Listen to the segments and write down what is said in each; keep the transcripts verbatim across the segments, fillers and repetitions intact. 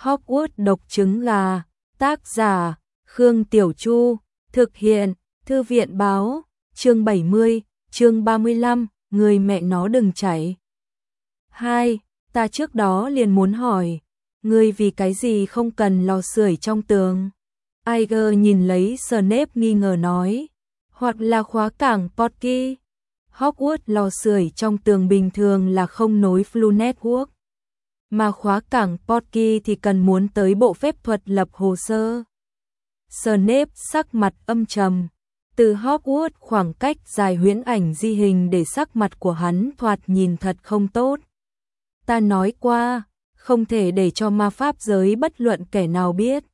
Hogwarts độc trứng gà, tác giả, Khương Tiểu Chu, thực hiện, Thư viện báo, chương bảy mươi, chương ba mươi lăm, người mẹ nó đừng chảy. Hai, ta trước đó liền muốn hỏi, ngươi vì cái gì không cần lò sưởi trong tường? Iger nhìn lấy Snape nghi ngờ nói, hoặc là khóa cảng Porky. Hogwarts lò sưởi trong tường bình thường là không nối Flu Network, mà khóa cảng Porky thì cần muốn tới bộ phép thuật lập hồ sơ. Snape sắc mặt âm trầm, từ Hogwarts khoảng cách dài huyễn ảnh di hình để sắc mặt của hắn thoạt nhìn thật không tốt. Ta nói qua, không thể để cho ma pháp giới bất luận kẻ nào biết.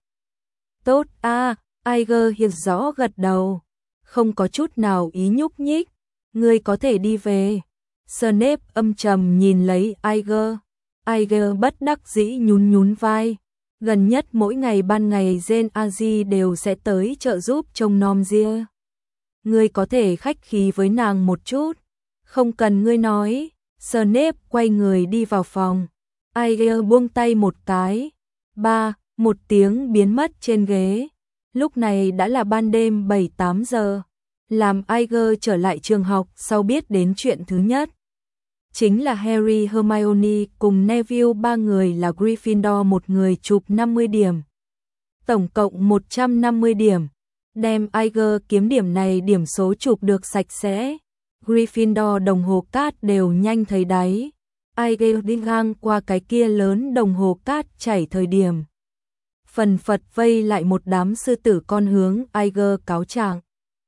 Tốt a, à, Iger hiểu rõ gật đầu, không có chút nào ý nhúc nhích, ngươi có thể đi về. Snape âm trầm nhìn lấy Iger, Iger bất đắc dĩ nhún nhún vai, gần nhất mỗi ngày ban ngày Jane Aji đều sẽ tới trợ giúp trông nom ria. Ngươi có thể khách khí với nàng một chút, không cần ngươi nói. Snape quay người đi vào phòng, Iger buông tay một cái, ba, một tiếng biến mất trên ghế. Lúc này đã là ban đêm bảy tám giờ, làm Iger trở lại trường học sau biết đến chuyện thứ nhất. Chính là Harry, Hermione cùng Neville ba người là Gryffindor, một người chụp năm mươi điểm. Tổng cộng một trăm năm mươi điểm, đem Iger kiếm điểm này điểm số chụp được sạch sẽ. Gryffindor đồng hồ cát đều nhanh thấy đáy. Iger đi ngang qua cái kia lớn đồng hồ cát chảy thời điểm, phần phật vây lại một đám sư tử con hướng Iger cáo trạng.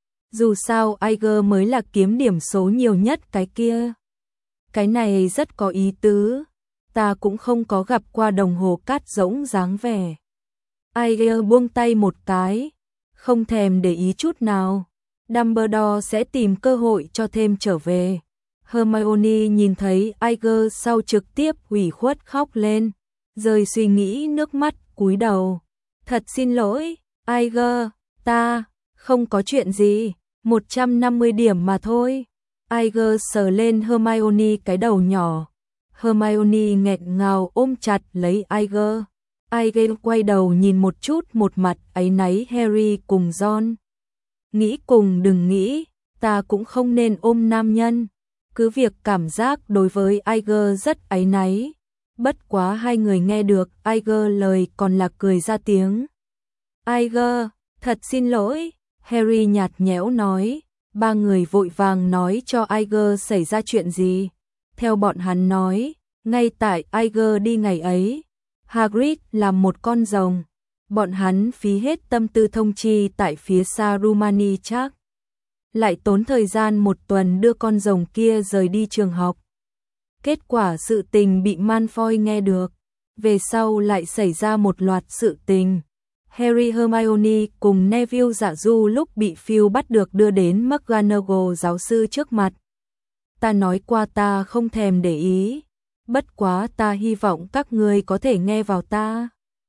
Dù sao Iger mới là kiếm điểm số nhiều nhất cái kia. Cái này rất có ý tứ, ta cũng không có gặp qua đồng hồ cát rỗng dáng vẻ. Iger buông tay một cái, không thèm để ý chút nào. Dumbledore sẽ tìm cơ hội cho thêm trở về. Hermione nhìn thấy Iger sau trực tiếp ủy khuất khóc lên, rơi suy nghĩ nước mắt cúi đầu. Thật xin lỗi, Iger, ta, không có chuyện gì, một trăm năm mươi điểm mà thôi. Iger sờ lên Hermione cái đầu nhỏ. Hermione nghẹn ngào ôm chặt lấy Iger. Iger quay đầu nhìn một chút, một mặt áy náy Harry cùng Ron. Nghĩ cùng đừng nghĩ, ta cũng không nên ôm nam nhân. Cứ việc cảm giác đối với Iger rất áy náy. Bất quá hai người nghe được Iger lời còn là cười ra tiếng. Iger, thật xin lỗi, Harry nhạt nhẽo nói. Ba người vội vàng nói cho Iger xảy ra chuyện gì. Theo bọn hắn nói, ngay tại Iger đi ngày ấy, Hagrid làm một con rồng. Bọn hắn phí hết tâm tư thông chi tại phía xa Rumani chắc. Lại tốn thời gian một tuần đưa con rồng kia rời đi trường học. Kết quả sự tình bị Malfoy nghe được. Về sau lại xảy ra một loạt sự tình. Harry, Hermione cùng Neville Dạ Du lúc bị Phil bắt được đưa đến McGonagall giáo sư trước mặt. Ta nói qua ta không thèm để ý. Bất quá ta hy vọng các ngươi có thể nghe vào ta.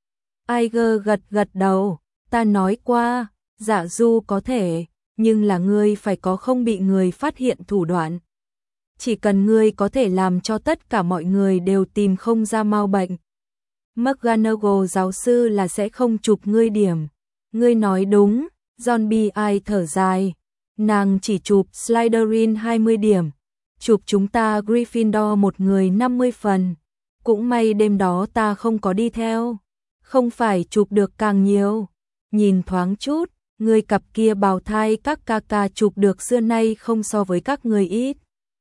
Iger gật gật đầu, ta nói qua, Dạ Du có thể, nhưng là ngươi phải có không bị người phát hiện thủ đoạn. Chỉ cần ngươi có thể làm cho tất cả mọi người đều tìm không ra mau bệnh, McGonagall giáo sư là sẽ không chụp ngươi điểm. Ngươi nói đúng, John Bi ai thở dài, nàng chỉ chụp Slytherin hai mươi điểm, chụp chúng ta Gryffindor một người năm mươi phần. Cũng may đêm đó ta không có đi theo, không phải chụp được càng nhiều. Nhìn thoáng chút, người cặp kia bào thai các ca ca chụp được xưa nay không so với các người ít.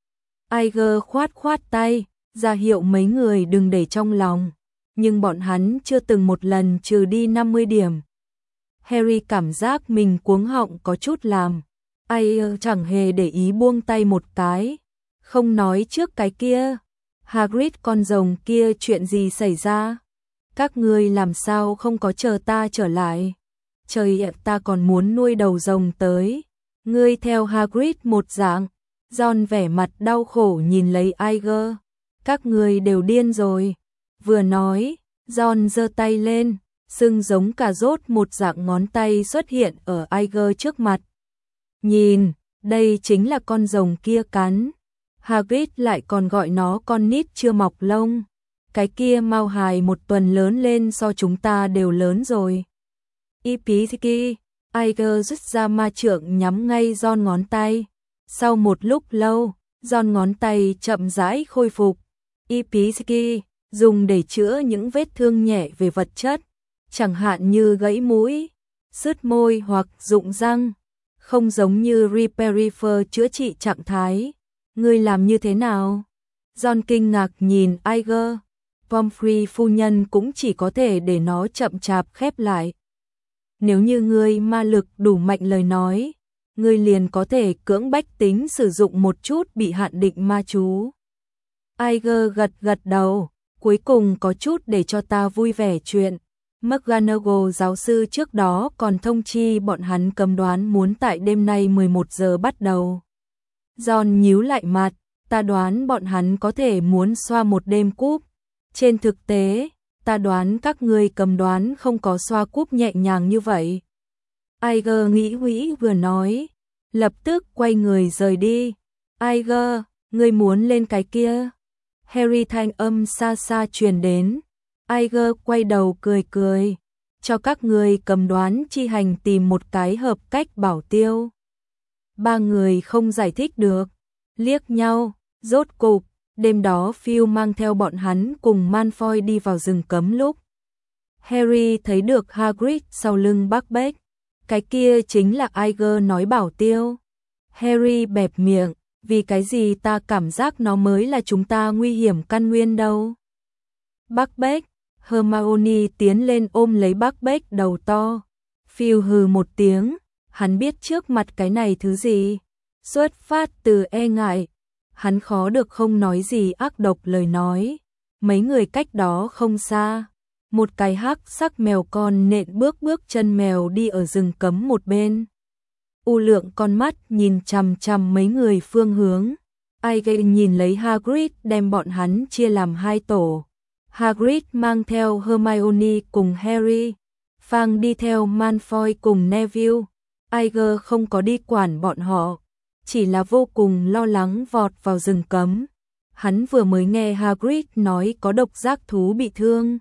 Iger khoát khoát tay, ra hiệu mấy người đừng để trong lòng, nhưng bọn hắn chưa từng một lần trừ đi năm mươi điểm. Harry cảm giác mình cuống họng có chút làm. Iger chẳng hề để ý buông tay một cái, không nói trước cái kia. Hagrid, con rồng kia chuyện gì xảy ra? Các ngươi làm sao không có chờ ta trở lại? Trời ạ, ta còn muốn nuôi đầu rồng tới. Ngươi theo Hagrid một dạng. Ron vẻ mặt đau khổ nhìn lấy Iger. Các ngươi đều điên rồi. Vừa nói, Ron giơ tay lên, sưng giống cà rốt một dạng ngón tay xuất hiện ở Iger trước mặt. Nhìn, đây chính là con rồng kia cắn. Hagrid lại còn gọi nó con nít chưa mọc lông. cái kia Mao hài một tuần lớn lên so chúng ta đều lớn rồi. Ipiziki, Aiger rút ra ma trượng nhắm ngay John ngón tay. Sau một lúc lâu, John ngón tay chậm rãi khôi phục. Ipiziki dùng để chữa những vết thương nhẹ về vật chất, chẳng hạn như gãy mũi, sứt môi hoặc rụng răng, không giống như Reperifer chữa trị trạng thái. Ngươi làm như thế nào? John kinh ngạc nhìn Aiger. Pomfrey phu nhân cũng chỉ có thể để nó chậm chạp khép lại. Nếu như ngươi ma lực đủ mạnh lời nói, ngươi liền có thể cưỡng bách tính sử dụng một chút bị hạn định ma chú. Aiger gật gật đầu, cuối cùng có chút để cho ta vui vẻ chuyện. McGonagall giáo sư trước đó còn thông chi bọn hắn cấm đoán muốn tại đêm nay mười một giờ bắt đầu. John nhíu lại mặt, ta đoán bọn hắn có thể muốn xoa một đêm cúp. Trên thực tế, ta đoán các ngươi cầm đoán không có xoa cúp nhẹ nhàng như vậy. Aiger nghĩ nghĩ vừa nói, lập tức quay người rời đi. Aiger, ngươi muốn lên cái kia? Harry thanh âm xa xa truyền đến. Aiger quay đầu cười cười, cho các ngươi cầm đoán chi hành tìm một cái hợp cách bảo tiêu. Ba người không giải thích được, liếc nhau, rốt cục. Đêm đó Phil mang theo bọn hắn cùng Malfoy đi vào rừng cấm lúc Harry thấy được Hagrid sau lưng Buckbeak. Cái kia chính là Aiger nói bảo tiêu. Harry bẹp miệng, vì cái gì ta cảm giác nó mới là chúng ta nguy hiểm căn nguyên đâu. Buckbeak, Hermione tiến lên ôm lấy Buckbeak đầu to. Phil hừ một tiếng, hắn biết trước mặt cái này thứ gì. Xuất phát từ e ngại. Hắn khó được không nói gì ác độc lời nói. Mấy người cách đó không xa, một cái hắc sắc mèo con nện bước bước chân mèo đi ở rừng cấm một bên. U Lượng con mắt nhìn chằm chằm mấy người phương hướng. Aiger nhìn lấy Hagrid đem bọn hắn chia làm hai tổ. Hagrid mang theo Hermione cùng Harry, Fang đi theo Malfoy cùng Neville. Aiger không có đi quản bọn họ, chỉ là vô cùng lo lắng vọt vào rừng cấm. Hắn vừa mới nghe Hagrid nói có độc giác thú bị thương.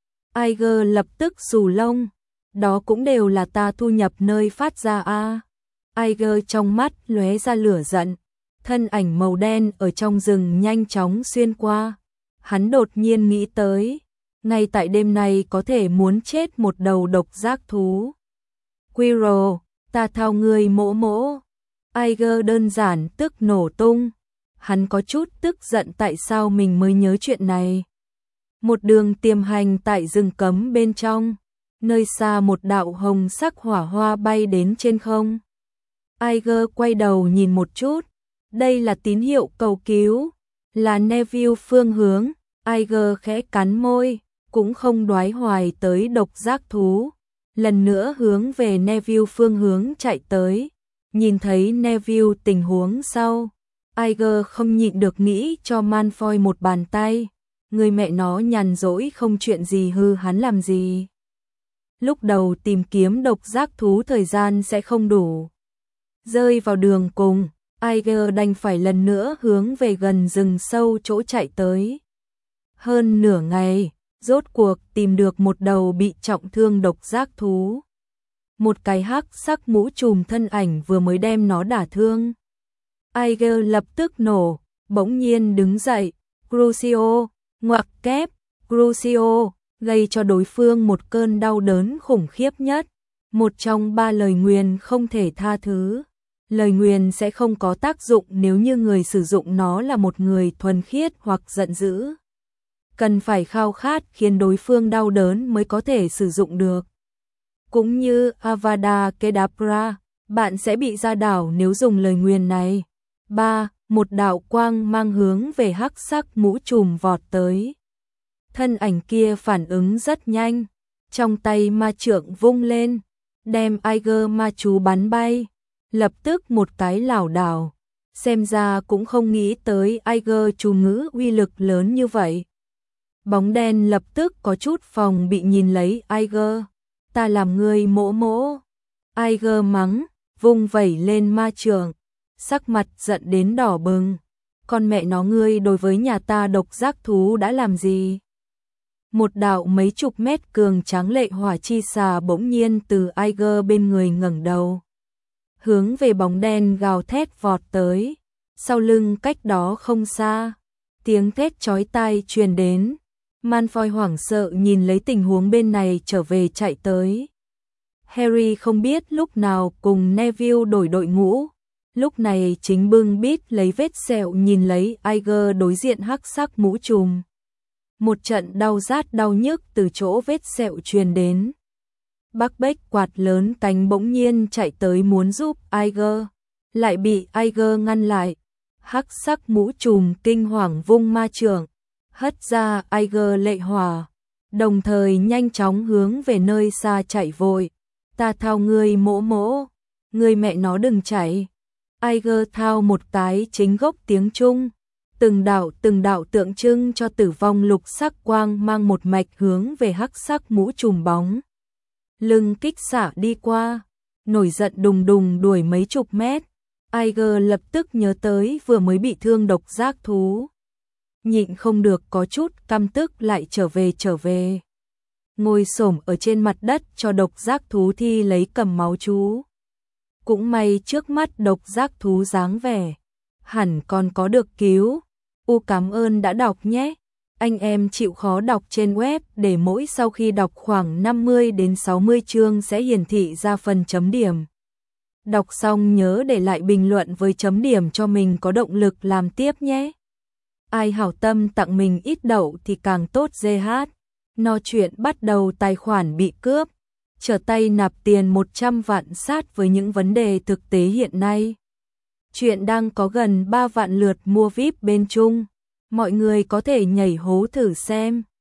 Aiger lập tức xù lông, đó cũng đều là ta thu nhập nơi phát ra a. À. Aiger trong mắt lóe ra lửa giận, thân ảnh màu đen ở trong rừng nhanh chóng xuyên qua. Hắn đột nhiên nghĩ tới, ngay tại đêm nay có thể muốn chết một đầu độc giác thú. Quirrell, ta thao ngươi mỗ mỗ. Aiger đơn giản tức nổ tung. Hắn có chút tức giận tại sao mình mới nhớ chuyện này. Một đường tiềm hành tại rừng cấm bên trong, nơi xa một đạo hồng sắc hỏa hoa bay đến trên không. Aiger quay đầu nhìn một chút, đây là tín hiệu cầu cứu, là Neville phương hướng. Aiger khẽ cắn môi, cũng không đoái hoài tới độc giác thú, lần nữa hướng về Neville phương hướng chạy tới. Nhìn thấy Neville tình huống sau, Aiger không nhịn được nghĩ cho Malfoy một bàn tay. Người mẹ nó nhàn rỗi không chuyện gì hư hắn làm gì. Lúc đầu tìm kiếm độc giác thú thời gian sẽ không đủ. Rơi vào đường cùng, Aiger đành phải lần nữa hướng về gần rừng sâu chỗ chạy tới. Hơn nửa ngày, rốt cuộc tìm được một đầu bị trọng thương độc giác thú. Một cái hắc sắc mũ trùm thân ảnh vừa mới đem nó đả thương. Aiger lập tức nổ, bỗng nhiên đứng dậy, Crucio, ngoặc kép, Crucio, gây cho đối phương một cơn đau đớn khủng khiếp nhất. Một trong ba lời nguyền không thể tha thứ. Lời nguyền sẽ không có tác dụng nếu như người sử dụng nó là một người thuần khiết hoặc giận dữ. Cần phải khao khát khiến đối phương đau đớn mới có thể sử dụng được. Cũng như Avada Kedavra, bạn sẽ bị ra đảo nếu dùng lời nguyền này. ba. Một đạo quang mang hướng về hắc sắc mũ trùm vọt tới. Thân ảnh kia phản ứng rất nhanh, trong tay ma trượng vung lên, đem Aiger ma chú bắn bay, lập tức một cái lảo đảo. Xem ra cũng không nghĩ tới Aiger chú ngữ uy lực lớn như vậy. Bóng đen lập tức có chút phòng bị nhìn lấy Aiger. Ta làm ngươi mỗ mỗ. Aiger mắng, vung vẩy lên ma trượng, sắc mặt giận đến đỏ bừng. Con mẹ nó ngươi đối với nhà ta độc giác thú đã làm gì? Một đạo mấy chục mét cường tráng lệ hỏa chi xà bỗng nhiên từ Iger bên người ngẩng đầu, hướng về bóng đen gào thét vọt tới. Sau lưng cách đó không xa, tiếng thét chói tai truyền đến. Malfoy hoảng sợ nhìn lấy tình huống bên này trở về chạy tới. Harry không biết lúc nào cùng Neville đổi đội ngũ, lúc này chính bưng bít lấy vết sẹo nhìn lấy Iger đối diện hắc sắc mũ trùm. Một trận đau rát đau nhức từ chỗ vết sẹo truyền đến. Buckbeak quạt lớn cánh bỗng nhiên chạy tới muốn giúp Iger, lại bị Iger ngăn lại. Hắc sắc mũ trùm kinh hoàng vung ma chưởng, hất ra Iger lệ hỏa, đồng thời nhanh chóng hướng về nơi xa chạy vội. Ta thao ngươi mỗ mỗ, ngươi mẹ nó đừng chạy. Iger thao một cái chính gốc tiếng Trung, từng đạo từng đạo tượng trưng cho tử vong lục sắc quang mang một mạch hướng về hắc sắc mũ trùm bóng lưng kích xả đi qua, nổi giận đùng đùng đuổi mấy chục mét. Iger lập tức nhớ tới vừa mới bị thương độc giác thú, nhịn không được có chút căm tức lại trở về trở về. Ngồi xổm ở trên mặt đất cho độc giác thú thi lấy cầm máu chú. Cũng may trước mắt độc giác thú dáng vẻ, hẳn còn có được cứu. U cảm ơn đã đọc nhé. Anh em chịu khó đọc trên web để mỗi sau khi đọc khoảng năm mươi đến sáu mươi chương sẽ hiển thị ra phần chấm điểm. Đọc xong nhớ để lại bình luận với chấm điểm cho mình có động lực làm tiếp nhé. Ai hảo tâm tặng mình ít đậu thì càng tốt giê hát. No chuyện bắt đầu tài khoản bị cướp, trở tay nạp tiền một trăm vạn sát với những vấn đề thực tế hiện nay. Chuyện đang có gần ba vạn lượt mua víp bên Trung, mọi người có thể nhảy hố thử xem.